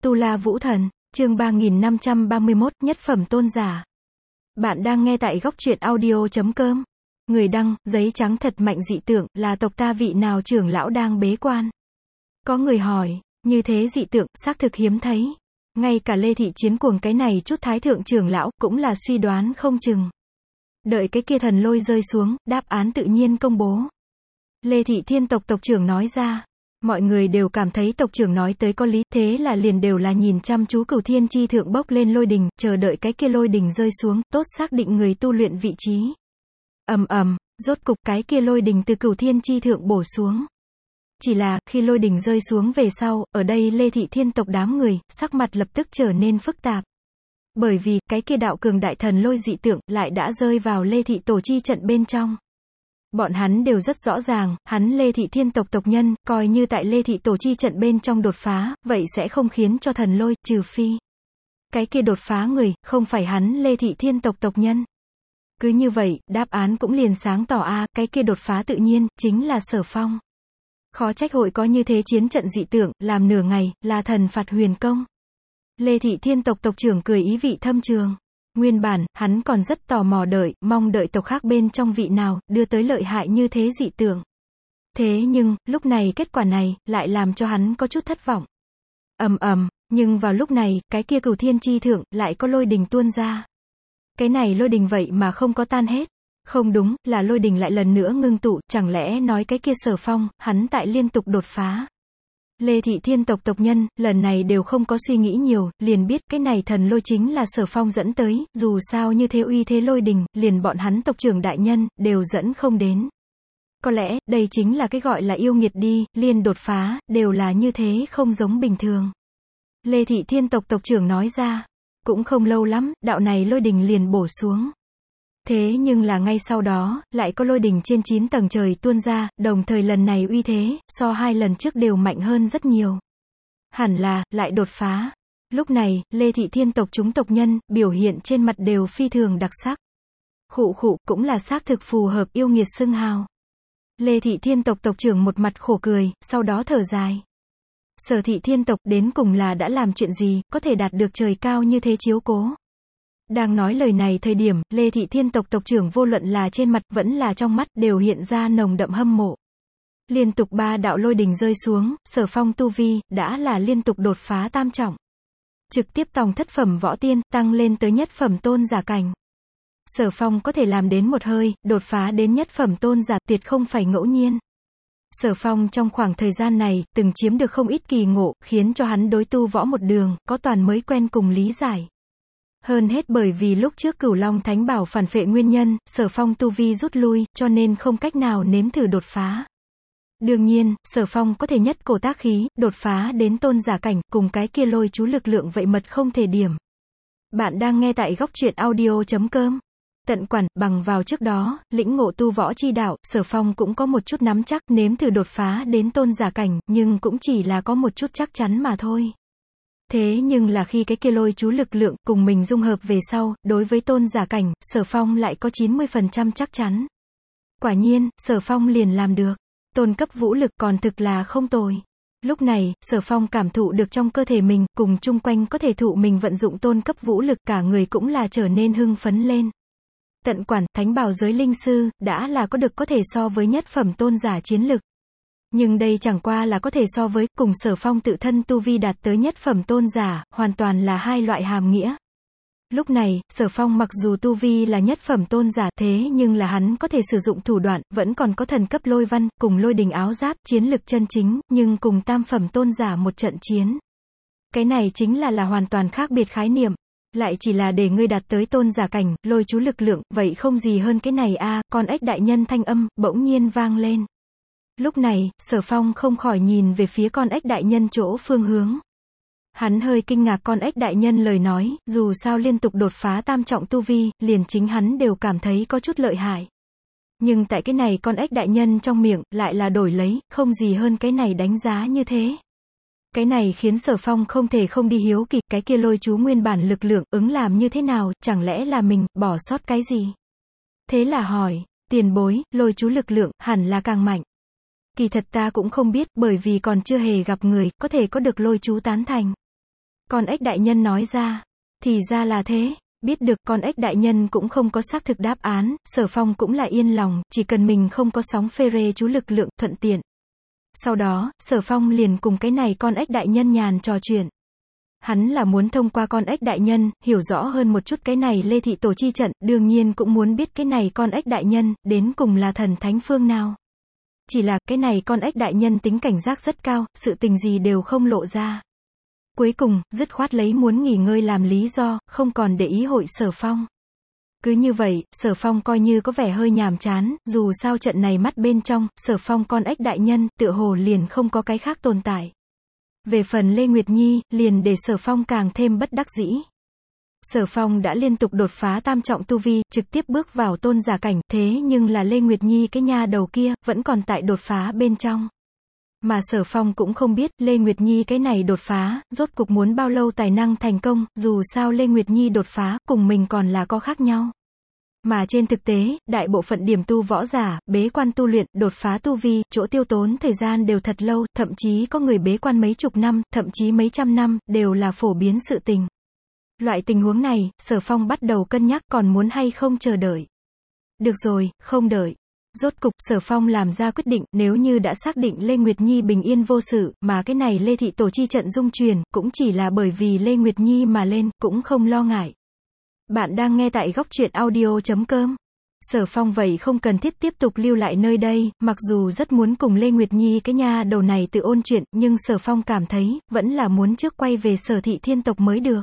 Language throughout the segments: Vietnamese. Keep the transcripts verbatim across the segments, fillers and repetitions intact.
Tu La Vũ Thần, chương ba nghìn năm trăm ba mươi mốt, nhất phẩm tôn giả. Bạn đang nghe tại góc truyện audio chấm com. Người đăng, giấy trắng thật mạnh dị tượng, là tộc ta vị nào trưởng lão đang bế quan? Có người hỏi, như thế dị tượng, xác thực hiếm thấy. Ngay cả Lê Thị Chiến Cuồng cái này chút thái thượng trưởng lão, cũng là suy đoán không chừng. Đợi cái kia thần lôi rơi xuống, đáp án tự nhiên công bố. Lê Thị Thiên tộc tộc trưởng nói ra. Mọi người đều cảm thấy tộc trưởng nói tới có lý, thế là liền đều là nhìn chăm chú Cửu Thiên Chi Thượng bốc lên lôi đình, chờ đợi cái kia lôi đình rơi xuống, tốt xác định người tu luyện vị trí. Ầm ầm, rốt cục cái kia lôi đình từ Cửu Thiên Chi Thượng bổ xuống. Chỉ là, khi lôi đình rơi xuống về sau, ở đây Lê Thị Thiên tộc đám người, sắc mặt lập tức trở nên phức tạp. Bởi vì, cái kia đạo cường đại thần lôi dị tượng, lại đã rơi vào Lê Thị Tổ Chi trận bên trong. Bọn hắn đều rất rõ ràng, hắn Lê Thị Thiên tộc tộc nhân, coi như tại Lê Thị Tổ Chi trận bên trong đột phá, vậy sẽ không khiến cho thần lôi, trừ phi. Cái kia đột phá người, không phải hắn Lê Thị Thiên tộc tộc nhân. Cứ như vậy, đáp án cũng liền sáng tỏ a, cái kia đột phá tự nhiên, chính là Sở Phong. Khó trách hội có như thế chiến trận dị tượng, làm nửa ngày, là thần phạt huyền công. Lê Thị Thiên tộc tộc trưởng cười ý vị thâm trường. Nguyên bản, hắn còn rất tò mò đợi, mong đợi tộc khác bên trong vị nào, đưa tới lợi hại như thế dị tượng. Thế nhưng, lúc này kết quả này, lại làm cho hắn có chút thất vọng. Ầm ầm, nhưng vào lúc này, cái kia Cửu Thiên Chi Thượng, lại có lôi đình tuôn ra. Cái này lôi đình vậy mà không có tan hết. Không đúng, là lôi đình lại lần nữa ngưng tụ, chẳng lẽ nói cái kia Sở Phong, hắn tại liên tục đột phá. Lê Thị Thiên tộc tộc nhân, lần này đều không có suy nghĩ nhiều, liền biết cái này thần lôi chính là Sở Phong dẫn tới, dù sao như thế uy thế lôi đình, liền bọn hắn tộc trưởng đại nhân, đều dẫn không đến. Có lẽ, đây chính là cái gọi là yêu nghiệt đi, liên đột phá, đều là như thế không giống bình thường. Lê Thị Thiên tộc tộc trưởng nói ra, cũng không lâu lắm, đạo này lôi đình liền bổ xuống. Thế nhưng là ngay sau đó, lại có lôi đình trên chín tầng trời tuôn ra, đồng thời lần này uy thế, so hai lần trước đều mạnh hơn rất nhiều. Hẳn là, lại đột phá. Lúc này, Lê Thị Thiên tộc chúng tộc nhân, biểu hiện trên mặt đều phi thường đặc sắc. Khụ khụ, cũng là xác thực phù hợp yêu nghiệt xưng hào. Lê Thị Thiên tộc tộc trưởng một mặt khổ cười, sau đó thở dài. Sở Thị Thiên tộc đến cùng là đã làm chuyện gì, có thể đạt được trời cao như thế chiếu cố. Đang nói lời này thời điểm, Lê Thị Thiên tộc tộc trưởng vô luận là trên mặt, vẫn là trong mắt, đều hiện ra nồng đậm hâm mộ. Liên tục ba đạo lôi đình rơi xuống, Sở Phong tu vi, đã là liên tục đột phá tam trọng. Trực tiếp tòng thất phẩm võ tiên, tăng lên tới nhất phẩm tôn giả cảnh. Sở Phong có thể làm đến một hơi, đột phá đến nhất phẩm tôn giả, tuyệt không phải ngẫu nhiên. Sở Phong trong khoảng thời gian này, từng chiếm được không ít kỳ ngộ, khiến cho hắn đối tu võ một đường, có toàn mới quen cùng lý giải. Hơn hết bởi vì lúc trước Cửu Long Thánh Bảo phản phệ nguyên nhân, Sở Phong tu vi rút lui, cho nên không cách nào nếm thử đột phá. Đương nhiên, Sở Phong có thể nhất cổ tác khí, đột phá đến tôn giả cảnh, cùng cái kia lôi chú lực lượng vậy mật không thể điểm. Bạn đang nghe tại góc truyện audio chấm com. Tận quản, bằng vào trước đó, lĩnh ngộ tu võ chi đạo, Sở Phong cũng có một chút nắm chắc, nếm thử đột phá đến tôn giả cảnh, nhưng cũng chỉ là có một chút chắc chắn mà thôi. Thế nhưng là khi cái kia lôi chú lực lượng cùng mình dung hợp về sau, đối với tôn giả cảnh, Sở Phong lại có chín mươi phần trăm chắc chắn. Quả nhiên, Sở Phong liền làm được. Tôn cấp vũ lực còn thực là không tồi. Lúc này, Sở Phong cảm thụ được trong cơ thể mình, cùng chung quanh có thể thụ mình vận dụng tôn cấp vũ lực, cả người cũng là trở nên hưng phấn lên. Tận quản, thánh bảo giới linh sư, đã là có được có thể so với nhất phẩm tôn giả chiến lực. Nhưng đây chẳng qua là có thể so với, cùng Sở Phong tự thân tu vi đạt tới nhất phẩm tôn giả, hoàn toàn là hai loại hàm nghĩa. Lúc này, Sở Phong mặc dù tu vi là nhất phẩm tôn giả, thế nhưng là hắn có thể sử dụng thủ đoạn, vẫn còn có thần cấp lôi văn, cùng lôi đình áo giáp, chiến lực chân chính, nhưng cùng tam phẩm tôn giả một trận chiến. Cái này chính là là hoàn toàn khác biệt khái niệm. Lại chỉ là để ngươi đạt tới tôn giả cảnh, lôi chú lực lượng, vậy không gì hơn cái này a, con ếch đại nhân thanh âm, bỗng nhiên vang lên. Lúc này, Sở Phong không khỏi nhìn về phía con ếch đại nhân chỗ phương hướng. Hắn hơi kinh ngạc con ếch đại nhân lời nói, dù sao liên tục đột phá tam trọng tu vi, liền chính hắn đều cảm thấy có chút lợi hại. Nhưng tại cái này con ếch đại nhân trong miệng, lại là đổi lấy, không gì hơn cái này đánh giá như thế. Cái này khiến Sở Phong không thể không đi hiếu kỳ, cái kia lôi chú nguyên bản lực lượng, ứng làm như thế nào, chẳng lẽ là mình, bỏ sót cái gì? Thế là hỏi, tiền bối, lôi chú lực lượng, hẳn là càng mạnh. Kỳ thật ta cũng không biết, bởi vì còn chưa hề gặp người, có thể có được lôi chú tán thành. Con ếch đại nhân nói ra. Thì ra là thế. Biết được con ếch đại nhân cũng không có xác thực đáp án, Sở Phong cũng là yên lòng, chỉ cần mình không có sóng phê rê chú lực lượng, thuận tiện. Sau đó, Sở Phong liền cùng cái này con ếch đại nhân nhàn trò chuyện. Hắn là muốn thông qua con ếch đại nhân, hiểu rõ hơn một chút cái này Lê Thị Tổ chi trận, đương nhiên cũng muốn biết cái này con ếch đại nhân, đến cùng là thần thánh phương nào. Chỉ là, cái này con ếch đại nhân tính cảnh giác rất cao, sự tình gì đều không lộ ra. Cuối cùng, dứt khoát lấy muốn nghỉ ngơi làm lý do, không còn để ý hội Sở Phong. Cứ như vậy, Sở Phong coi như có vẻ hơi nhàm chán, dù sao trận này mắt bên trong, Sở Phong con ếch đại nhân, tựa hồ liền không có cái khác tồn tại. Về phần Lê Nguyệt Nhi, liền để Sở Phong càng thêm bất đắc dĩ. Sở Phong đã liên tục đột phá tam trọng tu vi, trực tiếp bước vào tôn giả cảnh, thế nhưng là Lê Nguyệt Nhi cái nha đầu kia, vẫn còn tại đột phá bên trong. Mà Sở Phong cũng không biết, Lê Nguyệt Nhi cái này đột phá, rốt cuộc muốn bao lâu tài năng thành công, dù sao Lê Nguyệt Nhi đột phá, cùng mình còn là có khác nhau. Mà trên thực tế, đại bộ phận điểm tu võ giả, bế quan tu luyện, đột phá tu vi, chỗ tiêu tốn thời gian đều thật lâu, thậm chí có người bế quan mấy chục năm, thậm chí mấy trăm năm, đều là phổ biến sự tình. Loại tình huống này, Sở Phong bắt đầu cân nhắc còn muốn hay không chờ đợi. Được rồi, không đợi. Rốt cục, Sở Phong làm ra quyết định, nếu như đã xác định Lê Nguyệt Nhi bình yên vô sự, mà cái này Lê Thị Tổ chi trận dung truyền, cũng chỉ là bởi vì Lê Nguyệt Nhi mà lên, cũng không lo ngại. Bạn đang nghe tại góc truyện audio chấm com. Sở Phong vậy không cần thiết tiếp tục lưu lại nơi đây, mặc dù rất muốn cùng Lê Nguyệt Nhi cái nha đầu này tự ôn chuyện, nhưng Sở Phong cảm thấy, vẫn là muốn trước quay về Sở Thị Thiên tộc mới được.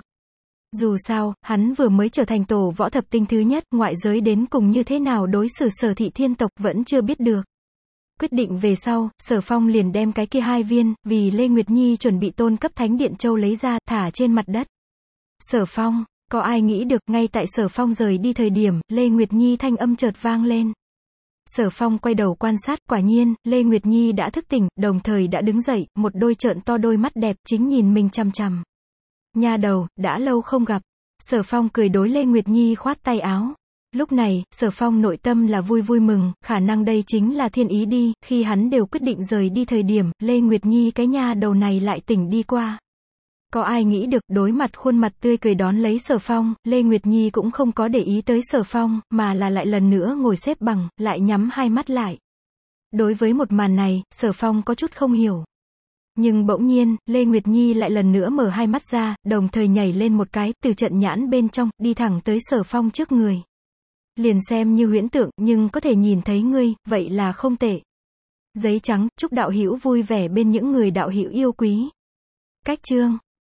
Dù sao, hắn vừa mới trở thành tổ võ thập tinh thứ nhất, ngoại giới đến cùng như thế nào đối xử Sở Thị Thiên tộc vẫn chưa biết được. Quyết định về sau, Sở Phong liền đem cái kia hai viên, vì Lê Nguyệt Nhi chuẩn bị tôn cấp thánh điện châu lấy ra, thả trên mặt đất. Sở Phong, có ai nghĩ được, ngay tại Sở Phong rời đi thời điểm, Lê Nguyệt Nhi thanh âm chợt vang lên. Sở Phong quay đầu quan sát, quả nhiên, Lê Nguyệt Nhi đã thức tỉnh, đồng thời đã đứng dậy, một đôi trợn to đôi mắt đẹp, chính nhìn mình chằm chằm. Nha đầu, đã lâu không gặp. Sở Phong cười đối Lê Nguyệt Nhi khoát tay áo. Lúc này, Sở Phong nội tâm là vui vui mừng, khả năng đây chính là thiên ý đi, khi hắn đều quyết định rời đi thời điểm, Lê Nguyệt Nhi cái nha đầu này lại tỉnh đi qua. Có ai nghĩ được, đối mặt khuôn mặt tươi cười đón lấy Sở Phong, Lê Nguyệt Nhi cũng không có để ý tới Sở Phong, mà là lại lần nữa ngồi xếp bằng, lại nhắm hai mắt lại. Đối với một màn này, Sở Phong có chút không hiểu. Nhưng bỗng nhiên, Lê Nguyệt Nhi lại lần nữa mở hai mắt ra, đồng thời nhảy lên một cái, từ trận nhãn bên trong, đi thẳng tới Sở Phong trước người. Liền xem như huyễn tượng, nhưng có thể nhìn thấy ngươi, vậy là không tệ. Giấy trắng, chúc đạo hữu vui vẻ bên những người đạo hữu yêu quý. Cách chương